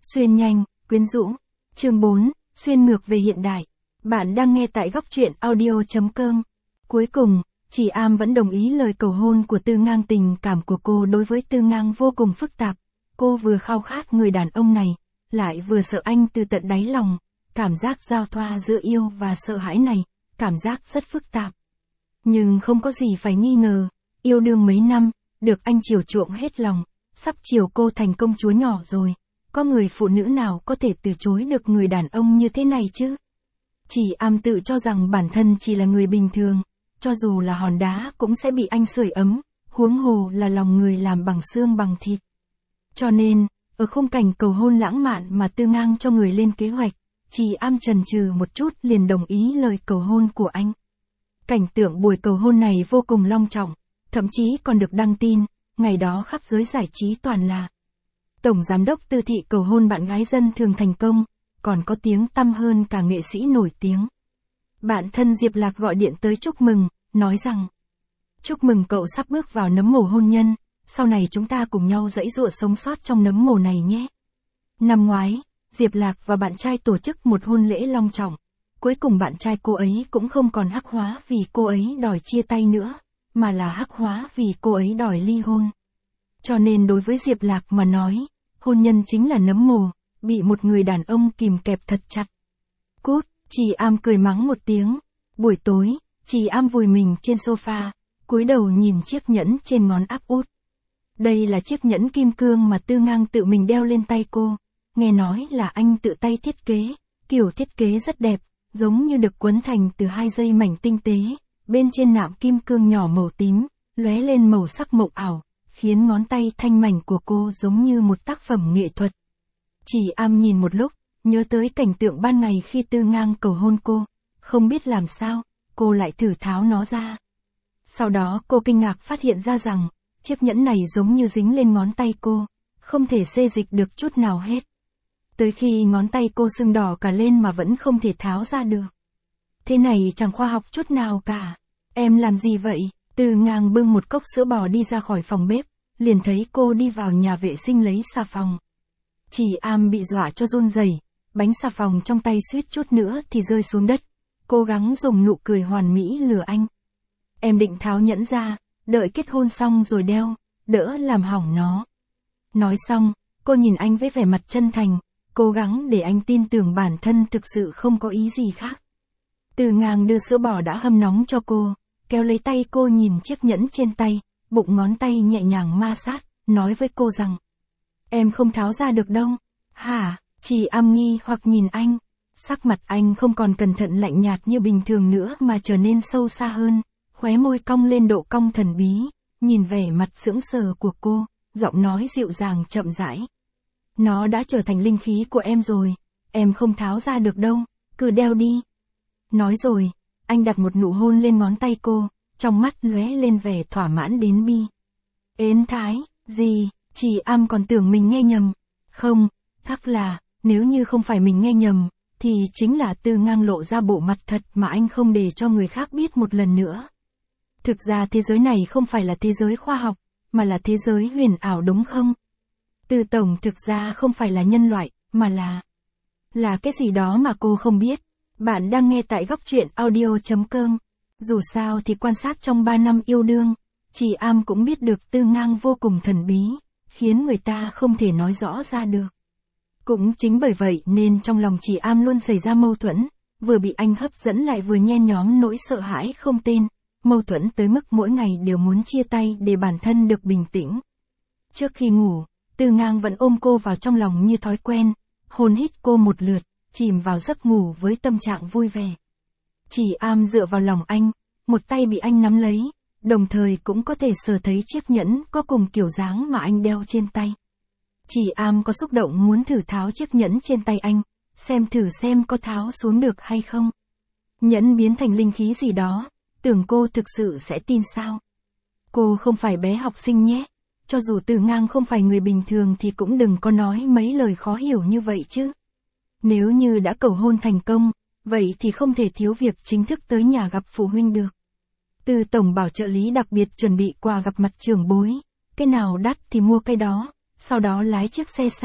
Xuyên nhanh, quyến rũ. Chương 4, xuyên ngược về hiện đại. Bạn đang nghe tại góc truyện audio.com. Cuối cùng, chị Am vẫn đồng ý lời cầu hôn của Tư Ngang. Tình cảm của cô đối với Tư Ngang vô cùng phức tạp. Cô vừa khao khát người đàn ông này, lại vừa sợ anh từ tận đáy lòng. Cảm giác giao thoa giữa yêu và sợ hãi này, cảm giác rất phức tạp. Nhưng không có gì phải nghi ngờ, yêu đương mấy năm, được anh chiều chuộng hết lòng, sắp chiều cô thành công chúa nhỏ rồi. Có người phụ nữ nào có thể từ chối được người đàn ông như thế này chứ? Chị Am tự cho rằng bản thân chỉ là người bình thường, cho dù là hòn đá cũng sẽ bị anh sưởi ấm, huống hồ là lòng người làm bằng xương bằng thịt. Cho nên, ở khung cảnh cầu hôn lãng mạn mà Tư Ngang cho người lên kế hoạch, chị Am chần chừ một chút liền đồng ý lời cầu hôn của anh. Cảnh tượng buổi cầu hôn này vô cùng long trọng, thậm chí còn được đăng tin, ngày đó khắp giới giải trí toàn là Tổng Giám đốc Tư Thị cầu hôn bạn gái dân thường thành công, còn có tiếng tăm hơn cả nghệ sĩ nổi tiếng. Bạn thân Diệp Lạc gọi điện tới chúc mừng, nói rằng: chúc mừng cậu sắp bước vào nấm mồ hôn nhân, sau này chúng ta cùng nhau giãy giụa sống sót trong nấm mồ này nhé. Năm ngoái, Diệp Lạc và bạn trai tổ chức một hôn lễ long trọng. Cuối cùng bạn trai cô ấy cũng không còn hắc hóa vì cô ấy đòi chia tay nữa, mà là hắc hóa vì cô ấy đòi ly hôn. Cho nên đối với Diệp Lạc mà nói, hôn nhân chính là nấm mồ, bị một người đàn ông kìm kẹp thật chặt. Cút, chị Am cười mắng một tiếng. Buổi tối, chị Am vùi mình trên sofa, cúi đầu nhìn chiếc nhẫn trên ngón áp út. Đây là chiếc nhẫn kim cương mà Tư Ngang tự mình đeo lên tay cô. Nghe nói là anh tự tay thiết kế, kiểu thiết kế rất đẹp, giống như được quấn thành từ 2 dây mảnh tinh tế, bên trên nạm kim cương nhỏ màu tím, lóe lên màu sắc mộng ảo, khiến ngón tay thanh mảnh của cô giống như một tác phẩm nghệ thuật. Chị Am nhìn một lúc, nhớ tới cảnh tượng ban ngày khi Tư Ngang cầu hôn cô, không biết làm sao, cô lại thử tháo nó ra. Sau đó cô kinh ngạc phát hiện ra rằng, chiếc nhẫn này giống như dính lên ngón tay cô, không thể xê dịch được chút nào hết. Tới khi ngón tay cô sưng đỏ cả lên mà vẫn không thể tháo ra được. Thế này chẳng khoa học chút nào cả. Em làm gì vậy? Tư Ngang bưng một cốc sữa bò đi ra khỏi phòng bếp, liền thấy cô đi vào nhà vệ sinh lấy xà phòng. Chị Am bị dọa cho run rẩy, bánh xà phòng trong tay suýt chút nữa thì rơi xuống đất, cố gắng dùng nụ cười hoàn mỹ lừa anh. Em định tháo nhẫn ra, đợi kết hôn xong rồi đeo, đỡ làm hỏng nó. Nói xong, cô nhìn anh với vẻ mặt chân thành, cố gắng để anh tin tưởng bản thân thực sự không có ý gì khác. Tư Ngang đưa sữa bò đã hâm nóng cho cô, kéo lấy tay cô nhìn chiếc nhẫn trên tay, bụng ngón tay nhẹ nhàng ma sát, nói với cô rằng: em không tháo ra được đâu. Hả? Chị Am nghi hoặc nhìn anh, sắc mặt anh không còn cẩn thận lạnh nhạt như bình thường nữa mà trở nên sâu xa hơn, khóe môi cong lên độ cong thần bí, nhìn vẻ mặt sững sờ của cô, giọng nói dịu dàng chậm rãi. Nó đã trở thành linh khí của em rồi, em không tháo ra được đâu, cứ đeo đi. Nói rồi, anh đặt một nụ hôn lên ngón tay cô, trong mắt lóe lên vẻ thỏa mãn đến bi. Ến thái, gì? Chị Am còn tưởng mình nghe nhầm. Không, chắc là, nếu như không phải mình nghe nhầm, thì chính là Tư Ngang lộ ra bộ mặt thật mà anh không để cho người khác biết một lần nữa. Thực ra thế giới này không phải là thế giới khoa học, mà là thế giới huyền ảo đúng không? Tư Tổng thực ra không phải là nhân loại, mà là cái gì đó mà cô không biết. Bạn đang nghe tại góc truyện audio.com. Dù sao thì quan sát trong 3 năm yêu đương, chị Am cũng biết được Tư Ngang vô cùng thần bí, khiến người ta không thể nói rõ ra được. Cũng chính bởi vậy nên trong lòng chị Am luôn xảy ra mâu thuẫn, vừa bị anh hấp dẫn lại vừa nhen nhóm nỗi sợ hãi không tên, mâu thuẫn tới mức mỗi ngày đều muốn chia tay để bản thân được bình tĩnh. Trước khi ngủ, Tư Ngang vẫn ôm cô vào trong lòng như thói quen, hôn hít cô một lượt, chìm vào giấc ngủ với tâm trạng vui vẻ. Chị Am dựa vào lòng anh, một tay bị anh nắm lấy, đồng thời cũng có thể sờ thấy chiếc nhẫn có cùng kiểu dáng mà anh đeo trên tay. Chị Am có xúc động muốn thử tháo chiếc nhẫn trên tay anh, xem có tháo xuống được hay không. Nhẫn biến thành linh khí gì đó, tưởng cô thực sự sẽ tin sao? Cô không phải bé học sinh nhé, cho dù Tư Ngang không phải người bình thường thì cũng đừng có nói mấy lời khó hiểu như vậy chứ. Nếu như đã cầu hôn thành công, vậy thì không thể thiếu việc chính thức tới nhà gặp phụ huynh được. Tư Tổng bảo trợ lý đặc biệt chuẩn bị quà gặp mặt trưởng bối, cái nào đắt thì mua cái đó, sau đó lái chiếc xe sang,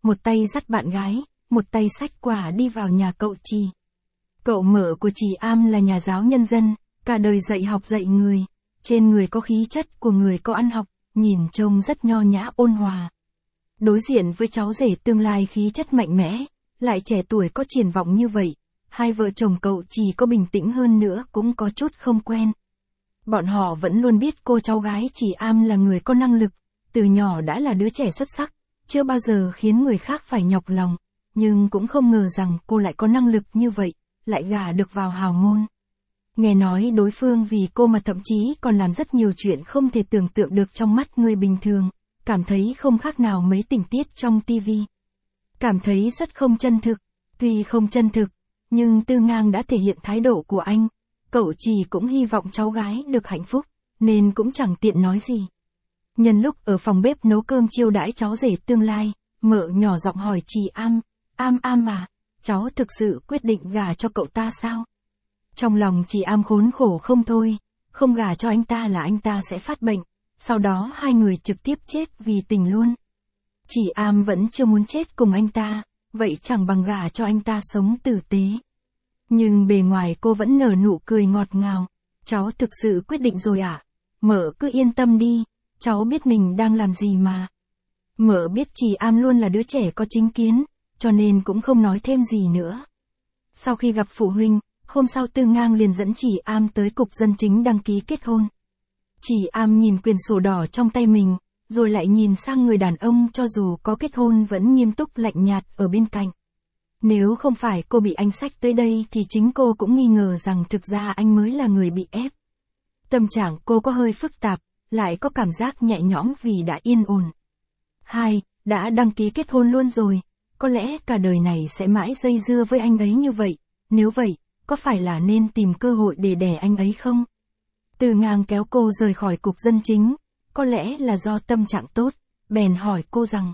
một tay dắt bạn gái, một tay xách quà đi vào nhà cậu Trì. Cậu Mở của Trì Am là nhà giáo nhân dân, cả đời dạy học dạy người, trên người có khí chất của người có ăn học, nhìn trông rất nho nhã ôn hòa. Đối diện với cháu rể tương lai khí chất mạnh mẽ, lại trẻ tuổi có triển vọng như vậy, hai vợ chồng cậu Trì có bình tĩnh hơn nữa cũng có chút không quen. Bọn họ vẫn luôn biết cô cháu gái Trì Am là người có năng lực, từ nhỏ đã là đứa trẻ xuất sắc, chưa bao giờ khiến người khác phải nhọc lòng, nhưng cũng không ngờ rằng cô lại có năng lực như vậy, lại gả được vào hào môn. Nghe nói đối phương vì cô mà thậm chí còn làm rất nhiều chuyện không thể tưởng tượng được trong mắt người bình thường, cảm thấy không khác nào mấy tình tiết trong tivi. Cảm thấy rất không chân thực, tuy không chân thực, nhưng Tư Ngang đã thể hiện thái độ của anh, cậu Trì cũng hy vọng cháu gái được hạnh phúc, nên cũng chẳng tiện nói gì. Nhân lúc ở phòng bếp nấu cơm chiêu đãi cháu rể tương lai, Mợ nhỏ giọng hỏi Trì Am, Am à, cháu thực sự quyết định gả cho cậu ta sao? Trong lòng Trì Am khốn khổ không thôi, không gả cho anh ta là anh ta sẽ phát bệnh, sau đó hai người trực tiếp chết vì tình luôn. Trì Am vẫn chưa muốn chết cùng anh ta, vậy chẳng bằng gả cho anh ta sống tử tế. Nhưng bề ngoài cô vẫn nở nụ cười ngọt ngào, cháu thực sự quyết định rồi à? Mợ cứ yên tâm đi, cháu biết mình đang làm gì mà. Mợ biết Trì Am luôn là đứa trẻ có chính kiến, cho nên cũng không nói thêm gì nữa. Sau khi gặp phụ huynh, hôm sau Tư Ngang liền dẫn Trì Am tới cục dân chính đăng ký kết hôn. Trì Am nhìn quyển sổ đỏ trong tay mình, rồi lại nhìn sang người đàn ông cho dù có kết hôn vẫn nghiêm túc lạnh nhạt ở bên cạnh. Nếu không phải cô bị anh xách tới đây thì chính cô cũng nghi ngờ rằng thực ra anh mới là người bị ép. Tâm trạng cô có hơi phức tạp, lại có cảm giác nhẹ nhõm vì đã yên ổn. Đã đăng ký kết hôn luôn rồi, có lẽ cả đời này sẽ mãi dây dưa với anh ấy như vậy, nếu vậy, có phải là nên tìm cơ hội để đẻ anh ấy không? Tư Ngang kéo cô rời khỏi cục dân chính, có lẽ là do tâm trạng tốt, bèn hỏi cô rằng,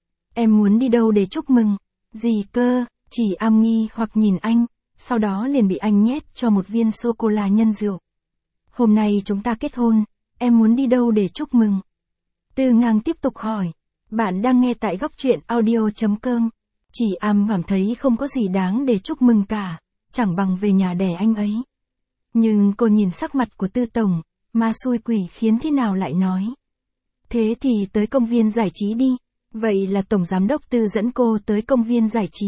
em muốn đi đâu để chúc mừng? Gì cơ? Trì Am nghi hoặc nhìn anh, sau đó liền bị anh nhét cho một viên sô-cô-la nhân rượu. Hôm nay chúng ta kết hôn, em muốn đi đâu để chúc mừng? Tư Ngang tiếp tục hỏi, bạn đang nghe tại Góc Truyện Audio.com. Trì Am cảm thấy không có gì đáng để chúc mừng cả, chẳng bằng về nhà đẻ anh ấy. Nhưng cô nhìn sắc mặt của Tư Tổng, ma xui quỷ khiến thế nào lại nói. Thế thì tới công viên giải trí đi, vậy là Tổng Giám đốc Tư dẫn cô tới công viên giải trí.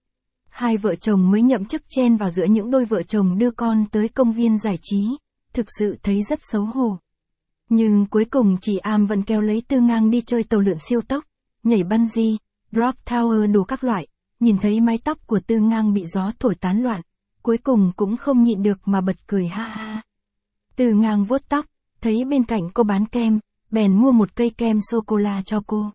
Hai vợ chồng mới nhậm chức chen vào giữa những đôi vợ chồng đưa con tới công viên giải trí, thực sự thấy rất xấu hổ. Nhưng cuối cùng Trì Am vẫn kéo lấy Tư Ngang đi chơi tàu lượn siêu tốc, nhảy bungee, drop tower đủ các loại, nhìn thấy mái tóc của Tư Ngang bị gió thổi tán loạn, cuối cùng cũng không nhịn được mà bật cười ha ha. Tư Ngang vuốt tóc, thấy bên cạnh cô bán kem, bèn mua một cây kem sô-cô-la cho cô.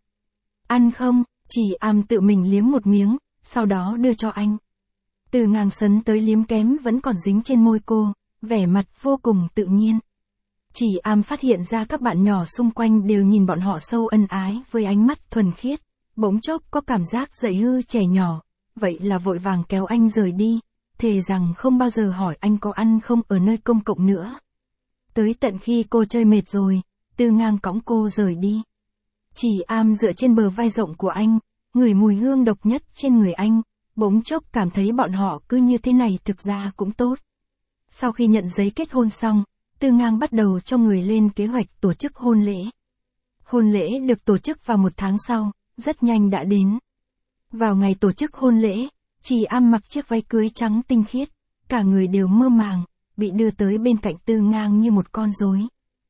Ăn không? Trì Am tự mình liếm một miếng, sau đó đưa cho anh. Tư Ngang sấn tới liếm kém vẫn còn dính trên môi cô, vẻ mặt vô cùng tự nhiên. Trì Am phát hiện ra các bạn nhỏ xung quanh đều nhìn bọn họ sâu ân ái với ánh mắt thuần khiết, bỗng chốc có cảm giác dạy hư trẻ nhỏ, vậy là vội vàng kéo anh rời đi, thề rằng không bao giờ hỏi anh có ăn không ở nơi công cộng nữa. Tới tận khi cô chơi mệt rồi, Tư Ngang cõng cô rời đi. Trì Am dựa trên bờ vai rộng của anh, ngửi mùi hương độc nhất trên người anh, bỗng chốc cảm thấy bọn họ cứ như thế này thực ra cũng tốt. Sau khi nhận giấy kết hôn xong, Tư Ngang bắt đầu cho người lên kế hoạch tổ chức hôn lễ. Hôn lễ được tổ chức vào một tháng sau, rất nhanh đã đến. Vào ngày tổ chức hôn lễ, Trì Am mặc chiếc váy cưới trắng tinh khiết, cả người đều mơ màng, bị đưa tới bên cạnh Tư Ngang như một con rối.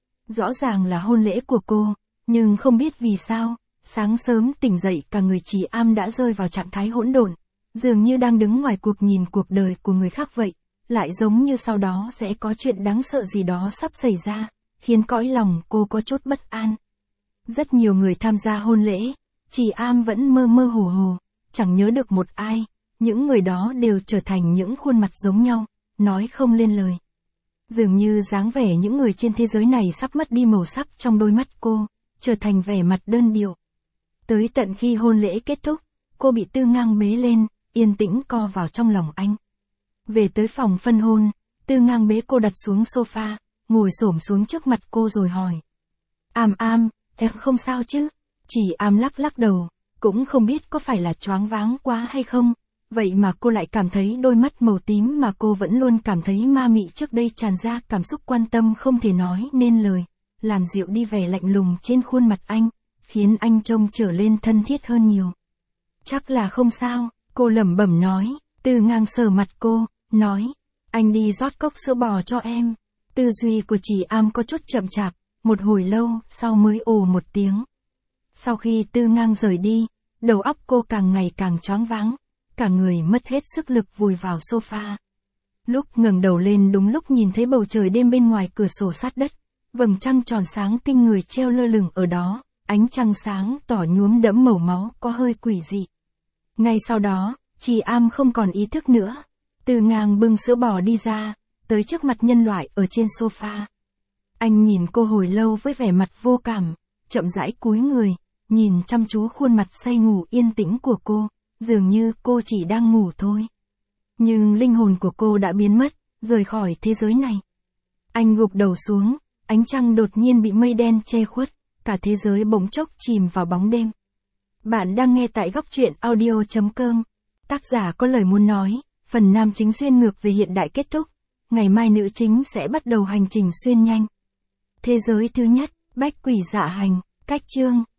Rõ ràng là hôn lễ của cô, nhưng không biết vì sao, sáng sớm tỉnh dậy cả người Trì Am đã rơi vào trạng thái hỗn độn, dường như đang đứng ngoài cuộc nhìn cuộc đời của người khác vậy, lại giống như sau đó sẽ có chuyện đáng sợ gì đó sắp xảy ra, khiến cõi lòng cô có chút bất an. Rất nhiều người tham gia hôn lễ, Trì Am vẫn mơ mơ hồ hồ, chẳng nhớ được một ai, những người đó đều trở thành những khuôn mặt giống nhau, nói không lên lời. Dường như dáng vẻ những người trên thế giới này sắp mất đi màu sắc trong đôi mắt cô, trở thành vẻ mặt đơn điệu. Tới tận khi hôn lễ kết thúc, cô bị Tư Ngang bế lên, yên tĩnh co vào trong lòng anh. Về tới phòng phân hôn, Tư Ngang bế cô đặt xuống sofa, ngồi xổm xuống trước mặt cô rồi hỏi. Am, em không sao chứ? Trì Am lắc lắc đầu, Cũng không biết có phải là choáng váng quá hay không, vậy mà cô lại cảm thấy đôi mắt màu tím mà cô vẫn luôn cảm thấy ma mị trước đây tràn ra cảm xúc quan tâm không thể nói nên lời, làm dịu đi vẻ lạnh lùng trên khuôn mặt anh, khiến anh trông trở lên thân thiết hơn nhiều. Chắc là không sao, cô lẩm bẩm nói. Tư Ngang sờ mặt cô, nói, anh đi rót cốc sữa bò cho em. Tư duy của chị Am có chút chậm chạp, một hồi lâu sau mới ồ một tiếng. Sau khi Tư Ngang rời đi, đầu óc cô càng ngày càng choáng váng, cả người mất hết sức lực vùi vào sofa. Lúc ngẩng đầu lên đúng lúc nhìn thấy bầu trời đêm bên ngoài cửa sổ sát đất, vầng trăng tròn sáng kinh người treo lơ lửng ở đó, ánh trăng sáng tỏ nhuốm đẫm màu máu có hơi quỷ dị. Ngay sau đó, chị Am không còn ý thức nữa. Tư Ngang bưng sữa bò đi ra, tới trước mặt nhân loại ở trên sofa. Anh nhìn cô hồi lâu với vẻ mặt vô cảm, chậm rãi cúi người, nhìn chăm chú khuôn mặt say ngủ yên tĩnh của cô, dường như cô chỉ đang ngủ thôi. Nhưng linh hồn của cô đã biến mất, rời khỏi thế giới này. Anh gục đầu xuống, ánh trăng đột nhiên bị mây đen che khuất, cả thế giới bỗng chốc chìm vào bóng đêm. Bạn đang nghe tại góc truyện audio.com. Tác giả có lời muốn nói, phần nam chính xuyên ngược về hiện đại kết thúc. Ngày mai nữ chính sẽ bắt đầu hành trình xuyên nhanh. Thế giới thứ nhất, bách quỷ dạ hành, cách chương.